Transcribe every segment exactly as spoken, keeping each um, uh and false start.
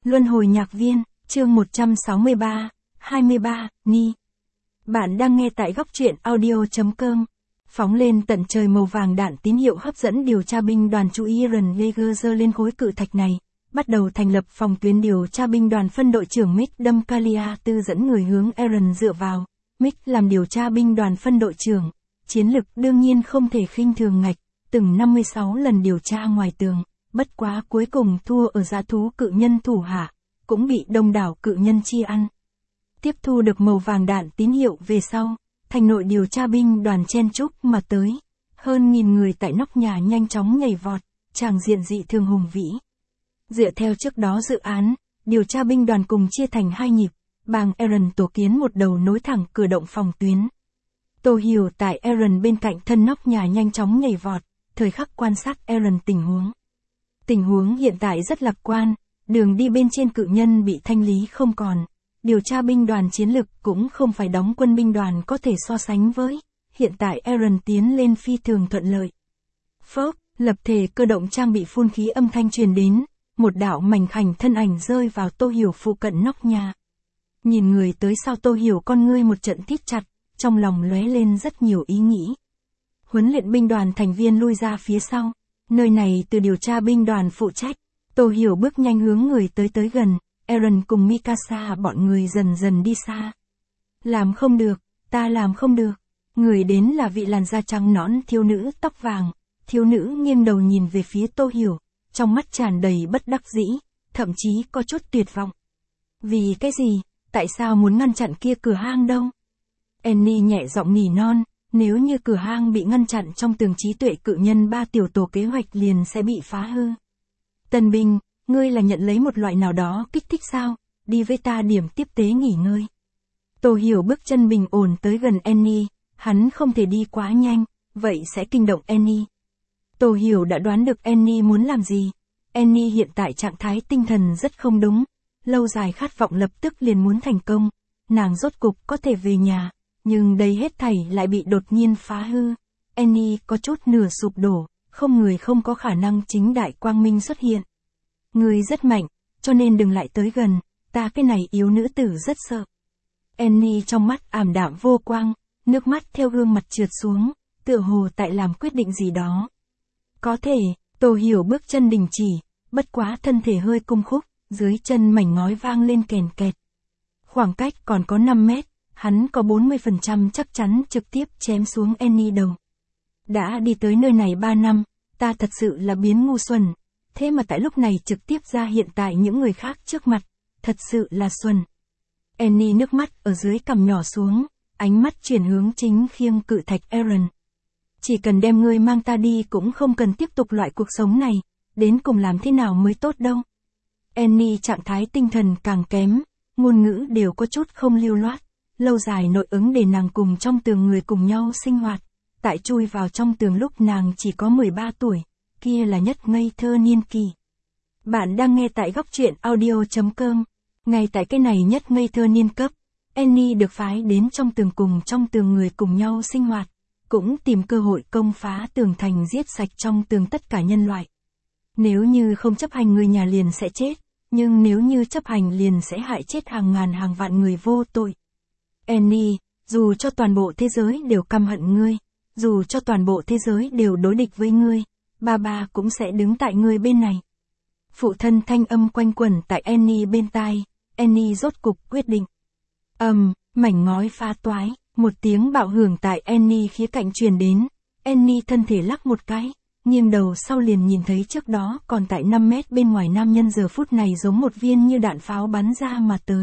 Luân hồi nhạc viên, chương một trăm sáu mươi ba, hai mươi ba, Ni. Bạn đang nghe tại góc truyện audio.com. Phóng lên tận trời màu vàng đạn tín hiệu hấp dẫn điều tra binh đoàn chú ý Aaron Yeager giơ lên khối cự thạch này, bắt đầu thành lập phòng tuyến điều tra binh đoàn phân đội trưởng Mick Dumkalia tư dẫn người hướng Aaron dựa vào. Mick làm điều tra binh đoàn phân đội trưởng, chiến lực đương nhiên không thể khinh thường ngạch, từng năm mươi sáu lần điều tra ngoài tường, bất quá cuối cùng thua ở dã thú cự nhân thủ hạ, cũng bị đông đảo cự nhân chi ăn. Tiếp thu được màu vàng đạn tín hiệu về sau, thành nội điều tra binh đoàn chen chúc mà tới, hơn nghìn người tại nóc nhà nhanh chóng nhảy vọt, tràng diện dị thường hùng vĩ. Dựa theo trước đó dự án, điều tra binh đoàn cùng chia thành hai nhịp, bang Aaron tổ kiến một đầu nối thẳng cửa động phòng tuyến. Tô Hiểu tại Aaron bên cạnh thân nóc nhà nhanh chóng nhảy vọt, thời khắc quan sát Aaron tình huống. Tình huống hiện tại rất lạc quan, đường đi bên trên cự nhân bị thanh lý không còn. Điều tra binh đoàn chiến lực cũng không phải đóng quân binh đoàn có thể so sánh với. Hiện tại Aaron tiến lên phi thường thuận lợi. Phốc, lập thể cơ động trang bị phun khí âm thanh truyền đến, một đạo mảnh khảnh thân ảnh rơi vào Tô Hiểu phụ cận nóc nhà. Nhìn người tới sau Tô Hiểu con ngươi một trận thít chặt, trong lòng lóe lên rất nhiều ý nghĩ. Huấn luyện binh đoàn thành viên lui ra phía sau, nơi này từ điều tra binh đoàn phụ trách. Tô Hiểu bước nhanh hướng người tới tới gần, Aaron cùng Mikasa bọn người dần dần đi xa. Làm không được, ta làm không được. Người đến là vị làn da trắng nõn thiếu nữ tóc vàng. Thiếu nữ nghiêng đầu nhìn về phía Tô Hiểu, trong mắt tràn đầy bất đắc dĩ, thậm chí có chút tuyệt vọng. Vì cái gì, tại sao muốn ngăn chặn kia cửa hang đâu? Annie nhẹ giọng nỉ non, nếu như cửa hang bị ngăn chặn trong tường trí tuệ cự nhân ba tiểu tổ kế hoạch liền sẽ bị phá hư. Tân binh, ngươi là nhận lấy một loại nào đó kích thích sao, đi với ta điểm tiếp tế nghỉ ngơi. Tô Hiểu bước chân bình ổn tới gần Annie, hắn không thể đi quá nhanh, vậy sẽ kinh động Annie. Tô Hiểu đã đoán được Annie muốn làm gì. Annie hiện tại trạng thái tinh thần rất không đúng, lâu dài khát vọng lập tức liền muốn thành công, nàng rốt cục có thể về nhà, nhưng đây hết thảy lại bị đột nhiên phá hư. Annie có chút nửa sụp đổ, không người không có khả năng chính đại quang minh xuất hiện. Ngươi rất mạnh, cho nên đừng lại tới gần, ta cái này yếu nữ tử rất sợ. Annie trong mắt ảm đạm vô quang, nước mắt theo gương mặt trượt xuống, tựa hồ tại làm quyết định gì đó. Có thể, Tô Hiểu bước chân đình chỉ, bất quá thân thể hơi cung khúc, dưới chân mảnh ngói vang lên kèn kẹt. Khoảng cách còn có năm mét, hắn có bốn mươi phần trăm chắc chắn trực tiếp chém xuống Annie đầu. Đã đi tới nơi này ba năm, ta thật sự là biến ngu xuẩn. Thế mà tại lúc này trực tiếp ra hiện tại những người khác trước mặt, thật sự là xuân. Annie nước mắt ở dưới cằm nhỏ xuống, ánh mắt chuyển hướng chính khiêng cự thạch Aaron. Chỉ cần đem ngươi mang ta đi cũng không cần tiếp tục loại cuộc sống này, đến cùng làm thế nào mới tốt đâu. Annie trạng thái tinh thần càng kém, ngôn ngữ đều có chút không lưu loát, lâu dài nội ứng để nàng cùng trong tường người cùng nhau sinh hoạt. Tại chui vào trong tường lúc nàng chỉ có mười ba tuổi. Kia là nhất ngây thơ niên kỳ. Bạn đang nghe tại góc truyện audio.com. Ngay tại cái này nhất ngây thơ niên cấp, Annie được phái đến trong tường cùng trong tường người cùng nhau sinh hoạt, cũng tìm cơ hội công phá tường thành giết sạch trong tường tất cả nhân loại. Nếu như không chấp hành người nhà liền sẽ chết, nhưng nếu như chấp hành liền sẽ hại chết hàng ngàn hàng vạn người vô tội. Annie, dù cho toàn bộ thế giới đều căm hận ngươi, dù cho toàn bộ thế giới đều đối địch với ngươi, ba ba cũng sẽ đứng tại ngươi bên này. Phụ thân thanh âm quanh quẩn tại Annie bên tai, Annie rốt cục quyết định. Ầm, um, mảnh ngói phá toái, một tiếng bạo hưởng tại Annie khía cạnh truyền đến, Annie thân thể lắc một cái, nghiêng đầu sau liền nhìn thấy trước đó còn tại năm mét bên ngoài nam nhân giờ phút này giống một viên như đạn pháo bắn ra mà tới.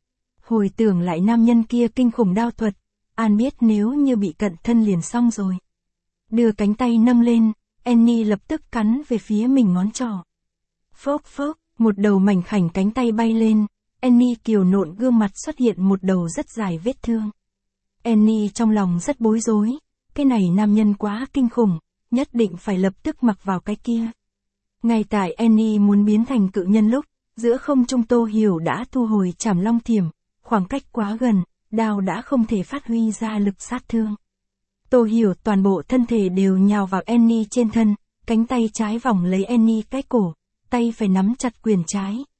Hồi tưởng lại nam nhân kia kinh khủng đao thuật, An biết nếu như bị cận thân liền xong rồi. Đưa cánh tay nâng lên, Annie lập tức cắn về phía mình ngón trỏ. Phốc phốc, một đầu mảnh khảnh cánh tay bay lên, Annie kiều nộn gương mặt xuất hiện một đầu rất dài vết thương. Annie trong lòng rất bối rối, cái này nam nhân quá kinh khủng, nhất định phải lập tức mặc vào cái kia. Ngay tại Annie muốn biến thành cự nhân lúc, giữa không trung Tô Hiểu đã thu hồi trảm long thiểm, khoảng cách quá gần, đao đã không thể phát huy ra lực sát thương. Tô Hiểu toàn bộ thân thể đều nhào vào Annie trên thân, cánh tay trái vòng lấy Annie cái cổ, tay phải nắm chặt quyền trái,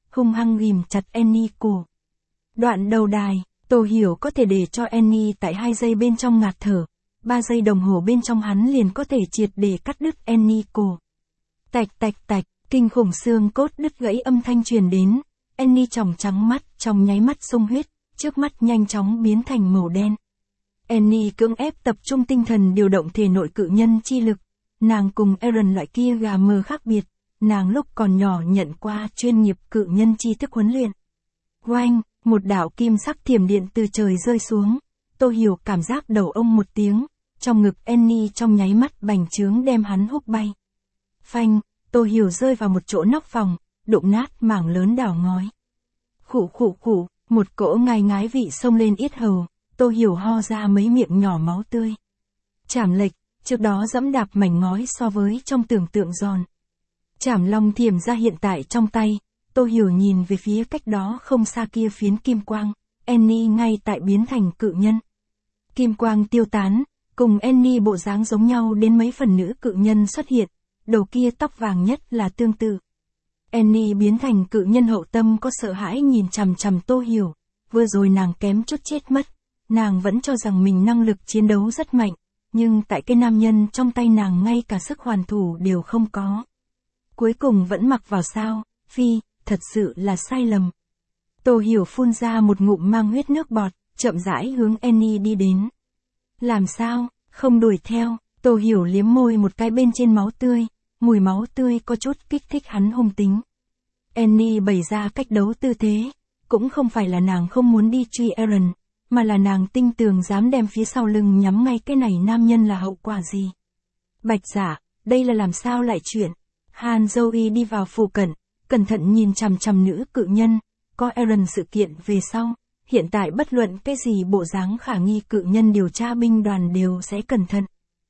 hung hăng ghim chặt Annie cổ. Đoạn đầu đài, Tô Hiểu có thể để cho Annie tại hai giây bên trong ngạt thở, ba giây đồng hồ bên trong hắn liền có thể triệt để cắt đứt Annie cổ. Tạch tạch tạch, kinh khủng xương cốt đứt gãy âm thanh truyền đến, Annie tròng trắng mắt, trong nháy mắt sung huyết, trước mắt nhanh chóng biến thành màu đen. Annie cưỡng ép tập trung tinh thần điều động thể nội cự nhân chi lực, nàng cùng Aaron loại kia gà mờ khác biệt, nàng lúc còn nhỏ nhận qua chuyên nghiệp cự nhân chi thức huấn luyện. Oanh, một đạo kim sắc thiểm điện từ trời rơi xuống, Tô Hiểu cảm giác đầu ông một tiếng, trong ngực Annie trong nháy mắt bành trướng đem hắn húc bay. Phanh, Tô Hiểu rơi vào một chỗ nóc phòng, đụng nát mảng lớn đảo ngói. Khụ khụ khụ, một cỗ ngai ngái vị xông lên yết hầu, Tô Hiểu ho ra mấy miệng nhỏ máu tươi. Trảm lệch, trước đó dẫm đạp mảnh ngói so với trong tưởng tượng giòn. Trảm long thiểm ra hiện tại trong tay, Tô Hiểu nhìn về phía cách đó không xa kia phiến kim quang, Annie ngay tại biến thành cự nhân. Kim quang tiêu tán, cùng Annie bộ dáng giống nhau đến mấy phần nữ cự nhân xuất hiện, đầu kia tóc vàng nhất là tương tự. Annie biến thành cự nhân hậu tâm có sợ hãi nhìn chằm chằm Tô Hiểu, vừa rồi nàng kém chút chết mất, nàng vẫn cho rằng mình năng lực chiến đấu rất mạnh, nhưng tại cái nam nhân trong tay nàng ngay cả sức hoàn thủ đều không có. Cuối cùng vẫn mặc vào sao, phi, thật sự là sai lầm. Tô Hiểu phun ra một ngụm mang huyết nước bọt, chậm rãi hướng Annie đi đến. Làm sao, không đuổi theo, Tô Hiểu liếm môi một cái bên trên máu tươi, mùi máu tươi có chút kích thích hắn hung tính. Annie bày ra cách đấu tư thế, cũng không phải là nàng không muốn đi truy Aaron, mà là nàng tinh tường dám đem phía sau lưng nhắm ngay cái này nam nhân là hậu quả gì. Bạch Giả, đây là làm sao lại chuyện. Han Joey đi vào phủ cận, cẩn thận nhìn chằm chằm nữ cự nhân, có Aaron sự kiện về sau, hiện tại bất luận cái gì bộ dáng khả nghi cự nhân điều tra binh đoàn đều sẽ cẩn thận.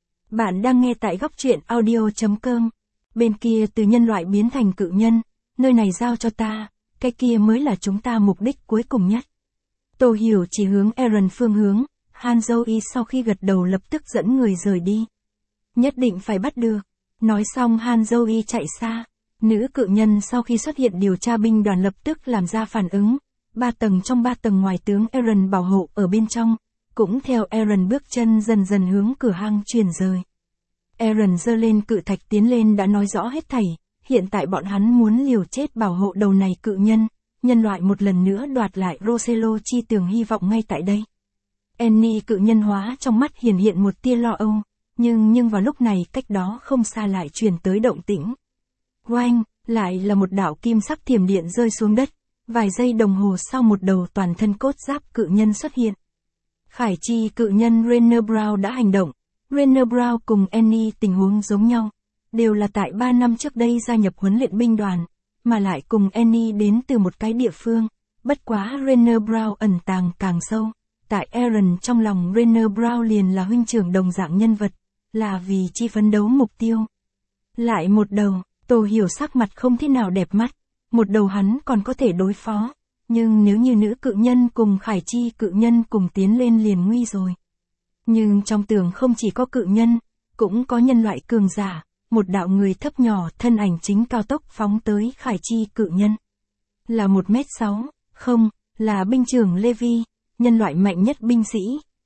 Bạn đang nghe tại góc truyện audio.com, bên kia từ nhân loại biến thành cự nhân, nơi này giao cho ta, cái kia mới là chúng ta mục đích cuối cùng nhất. Tô Hiểu chỉ hướng Aaron phương hướng, Han Joey sau khi gật đầu lập tức dẫn người rời đi. Nhất định phải bắt được. Nói xong Han Joey chạy xa. Nữ cự nhân sau khi xuất hiện điều tra binh đoàn lập tức làm ra phản ứng. Ba tầng trong ba tầng ngoài tướng Aaron bảo hộ ở bên trong. Cũng theo Aaron bước chân dần dần hướng cửa hang truyền rời. Aaron giơ lên cự thạch tiến lên đã nói rõ hết thảy. Hiện tại bọn hắn muốn liều chết bảo hộ đầu này cự nhân. Nhân loại một lần nữa đoạt lại Rosello chi tường hy vọng ngay tại đây. Annie cự nhân hóa trong mắt hiển hiện một tia lo âu, nhưng nhưng vào lúc này cách đó không xa lại truyền tới động tĩnh. Oanh, lại là một đạo kim sắc thiểm điện rơi xuống đất, vài giây đồng hồ sau một đầu toàn thân cốt giáp cự nhân xuất hiện. Khải chi cự nhân Rainer Brown đã hành động, Rainer Brown cùng Annie tình huống giống nhau, đều là tại ba năm trước đây gia nhập huấn luyện binh đoàn. Mà lại cùng Annie đến từ một cái địa phương, bất quá Rainer Brown ẩn tàng càng sâu, tại Aaron trong lòng Rainer Brown liền là huynh trưởng đồng dạng nhân vật, là vì chi phấn đấu mục tiêu. Lại một đầu, Tô Hiểu sắc mặt không thế nào đẹp mắt, một đầu hắn còn có thể đối phó, nhưng nếu như nữ cự nhân cùng Khải chi cự nhân cùng tiến lên liền nguy rồi. Nhưng trong tường không chỉ có cự nhân, cũng có nhân loại cường giả. Một đạo người thấp nhỏ thân ảnh chính cao tốc phóng tới Khải chi cự nhân. Là một mét sáu, không, là binh trưởng Levi, nhân loại mạnh nhất binh sĩ,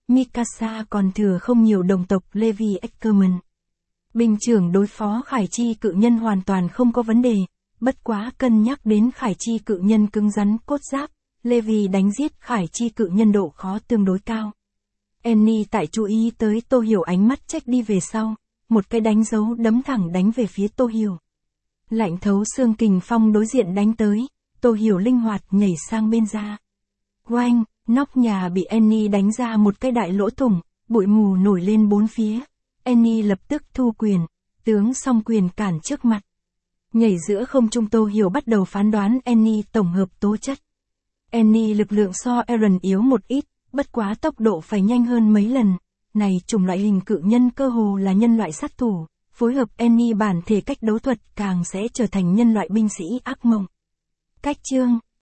Mikasa còn thừa không nhiều đồng tộc Levi Ackerman. Binh trưởng đối phó Khải chi cự nhân hoàn toàn không có vấn đề, bất quá cân nhắc đến Khải chi cự nhân cứng rắn cốt giáp, Levi đánh giết Khải chi cự nhân độ khó tương đối cao. Annie tại chú ý tới Tô Hiểu ánh mắt trách đi về sau. Một cái đánh dấu đấm thẳng đánh về phía Tô Hiểu. Lạnh thấu xương kình phong đối diện đánh tới, Tô Hiểu linh hoạt nhảy sang bên ra. Oanh, nóc nhà bị Annie đánh ra một cái đại lỗ thủng, bụi mù nổi lên bốn phía. Annie lập tức thu quyền, tướng song quyền cản trước mặt. Nhảy giữa không trung Tô Hiểu bắt đầu phán đoán Annie tổng hợp tố chất. Annie lực lượng so Aaron yếu một ít, bất quá tốc độ phải nhanh hơn mấy lần. Này chủng loại hình cự nhân cơ hồ là nhân loại sát thủ, phối hợp Annie bản thể cách đấu thuật càng sẽ trở thành nhân loại binh sĩ ác mộng. Cách chương